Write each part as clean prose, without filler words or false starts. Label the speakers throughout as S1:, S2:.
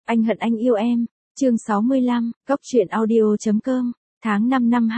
S1: Anh hận anh yêu em. Chương 65, Cốc truyện audio.com. Tháng 5 năm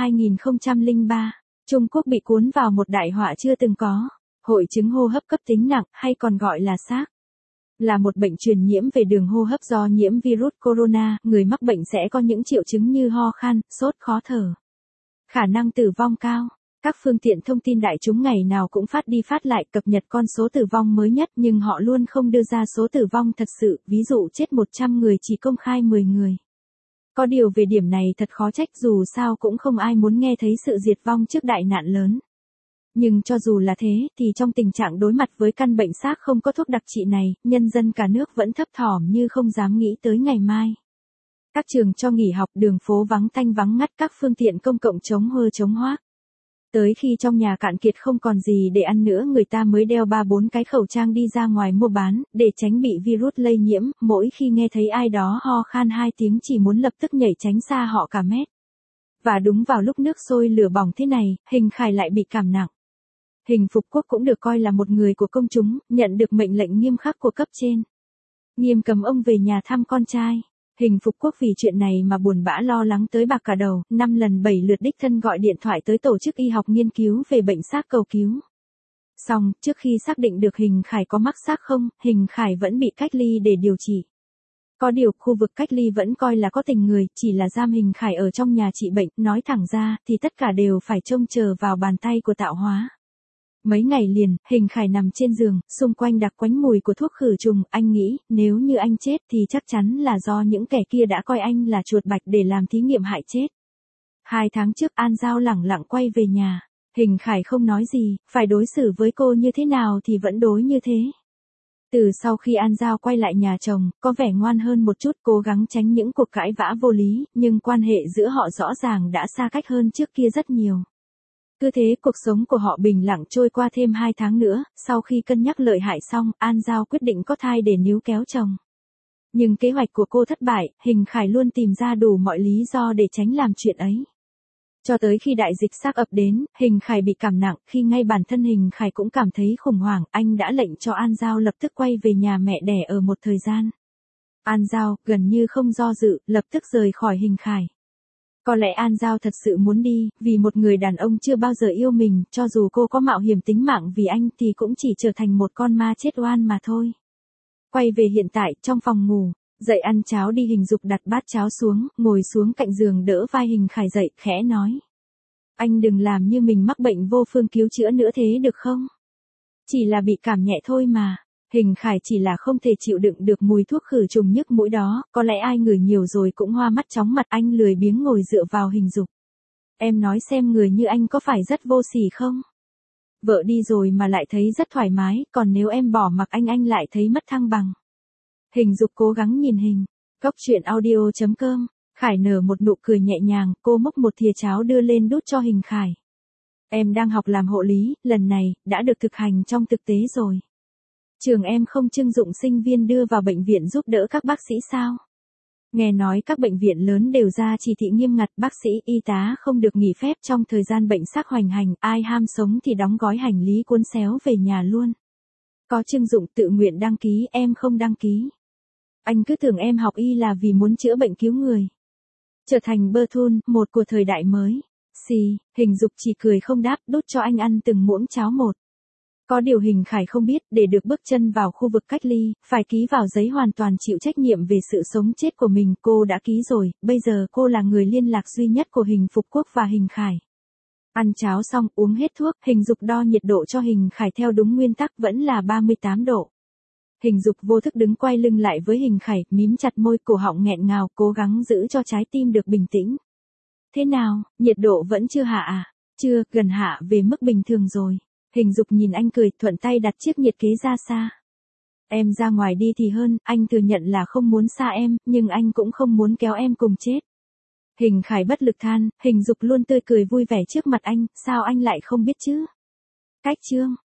S1: 2003, Trung Quốc bị cuốn vào một đại họa chưa từng có. Hội chứng hô hấp cấp tính nặng, hay còn gọi là SARS, là một bệnh truyền nhiễm về đường hô hấp do nhiễm virus corona. Người mắc bệnh sẽ có những triệu chứng như ho khan, sốt, khó thở. Khả năng tử vong cao. Các phương tiện thông tin đại chúng ngày nào cũng phát đi phát lại cập nhật con số tử vong mới nhất, nhưng họ luôn không đưa ra số tử vong thật sự, ví dụ chết 100 người chỉ công khai 10 người. Có điều về điểm này thật khó trách, dù sao cũng không ai muốn nghe thấy sự diệt vong trước đại nạn lớn. Nhưng cho dù là thế, thì trong tình trạng đối mặt với căn bệnh SARS không có thuốc đặc trị này, nhân dân cả nước vẫn thấp thỏm như không dám nghĩ tới ngày mai. Các trường cho nghỉ học, đường phố vắng tanh vắng ngắt, các phương tiện công cộng chống hơ chống hoác. Tới khi trong nhà cạn kiệt không còn gì để ăn nữa, người ta mới đeo 3-4 cái khẩu trang đi ra ngoài mua bán, để tránh bị virus lây nhiễm. Mỗi khi nghe thấy ai đó ho khan 2 tiếng chỉ muốn lập tức nhảy tránh xa họ cả mét. Và đúng vào lúc nước sôi lửa bỏng thế này, Hình Khải lại bị cảm nặng. Hình Phục Quốc cũng được coi là một người của công chúng, nhận được mệnh lệnh nghiêm khắc của cấp trên. Nghiêm cấm ông về nhà thăm con trai. Hình Phục Quốc vì chuyện này mà buồn bã lo lắng tới bạc cả đầu, 5 lần 7 lượt đích thân gọi điện thoại tới tổ chức y học nghiên cứu về bệnh SARS cầu cứu. Xong, trước khi xác định được Hình Khải có mắc SARS không, Hình Khải vẫn bị cách ly để điều trị. Có điều, khu vực cách ly vẫn coi là có tình người, chỉ là giam Hình Khải ở trong nhà trị bệnh, nói thẳng ra, thì tất cả đều phải trông chờ vào bàn tay của tạo hóa. Mấy ngày liền, Hình Khải nằm trên giường, xung quanh đặc quánh mùi của thuốc khử trùng. Anh nghĩ, nếu như anh chết thì chắc chắn là do những kẻ kia đã coi anh là chuột bạch để làm thí nghiệm hại chết. 2 tháng trước, An Giao lẳng lặng quay về nhà. Hình Khải không nói gì, phải đối xử với cô như thế nào thì vẫn đối như thế. Từ sau khi An Giao quay lại nhà chồng, có vẻ ngoan hơn một chút, cố gắng tránh những cuộc cãi vã vô lý, nhưng quan hệ giữa họ rõ ràng đã xa cách hơn trước kia rất nhiều. Cứ thế cuộc sống của họ bình lặng trôi qua thêm 2 tháng nữa. Sau khi cân nhắc lợi hại xong, An Giao quyết định có thai để níu kéo chồng. Nhưng kế hoạch của cô thất bại, Hình Khải luôn tìm ra đủ mọi lý do để tránh làm chuyện ấy. Cho tới khi đại dịch SARS ập đến, Hình Khải bị cảm nặng. Khi ngay bản thân Hình Khải cũng cảm thấy khủng hoảng, anh đã lệnh cho An Giao lập tức quay về nhà mẹ đẻ ở một thời gian. An Giao, gần như không do dự, lập tức rời khỏi Hình Khải. Có lẽ An Giao thật sự muốn đi, vì một người đàn ông chưa bao giờ yêu mình, cho dù cô có mạo hiểm tính mạng vì anh thì cũng chỉ trở thành một con ma chết oan mà thôi. Quay về hiện tại, trong phòng ngủ, dậy ăn cháo đi. Hình Dục đặt bát cháo xuống, ngồi xuống cạnh giường đỡ vai Hình Khải dậy, khẽ nói. Anh đừng làm như mình mắc bệnh vô phương cứu chữa nữa thế được không? Chỉ là bị cảm nhẹ thôi mà. Hình Khải chỉ là không thể chịu đựng được mùi thuốc khử trùng nhức mũi đó, có lẽ ai ngửi nhiều rồi cũng hoa mắt chóng mặt. Anh lười biếng ngồi dựa vào Hình Dục. Em nói xem, người như anh có phải rất vô sỉ không? Vợ đi rồi mà lại thấy rất thoải mái, còn nếu em bỏ mặc anh lại thấy mất thăng bằng. Hình Dục cố gắng nhìn Cốc truyện audio.com. Khải nở một nụ cười nhẹ nhàng, cô múc một thìa cháo đưa lên đút cho Hình Khải. Em đang học làm hộ lý, lần này, đã được thực hành trong thực tế rồi. Trường em không trưng dụng sinh viên đưa vào bệnh viện giúp đỡ các bác sĩ sao? Nghe nói các bệnh viện lớn đều ra chỉ thị nghiêm ngặt, bác sĩ, y tá không được nghỉ phép trong thời gian bệnh SARS hoành hành, ai ham sống thì đóng gói hành lý cuốn xéo về nhà luôn. Có trưng dụng tự nguyện đăng ký, em không đăng ký. Anh cứ tưởng em học y là vì muốn chữa bệnh cứu người. Trở thành bơ thun, một của thời đại mới. Xì, Hình Dục chỉ cười không đáp, đút cho anh ăn từng muỗng cháo một. Có điều Hình Khải không biết, để được bước chân vào khu vực cách ly, phải ký vào giấy hoàn toàn chịu trách nhiệm về sự sống chết của mình. Cô đã ký rồi, bây giờ cô là người liên lạc duy nhất của Hình Phục Quốc và Hình Khải. Ăn cháo xong, uống hết thuốc, Hình Dục đo nhiệt độ cho Hình Khải theo đúng nguyên tắc, vẫn là 38 độ. Hình Dục vô thức đứng quay lưng lại với Hình Khải, mím chặt môi, cổ họng nghẹn ngào, cố gắng giữ cho trái tim được bình tĩnh. Thế nào, nhiệt độ vẫn chưa hạ à? Chưa, gần hạ về mức bình thường rồi. Hình Dục nhìn anh cười, thuận tay đặt chiếc nhiệt kế ra xa. Em ra ngoài đi thì hơn, anh thừa nhận là không muốn xa em, nhưng anh cũng không muốn kéo em cùng chết. Hình Khải bất lực than, Hình Dục luôn tươi cười vui vẻ trước mặt anh, sao anh lại không biết chứ? Cách chương.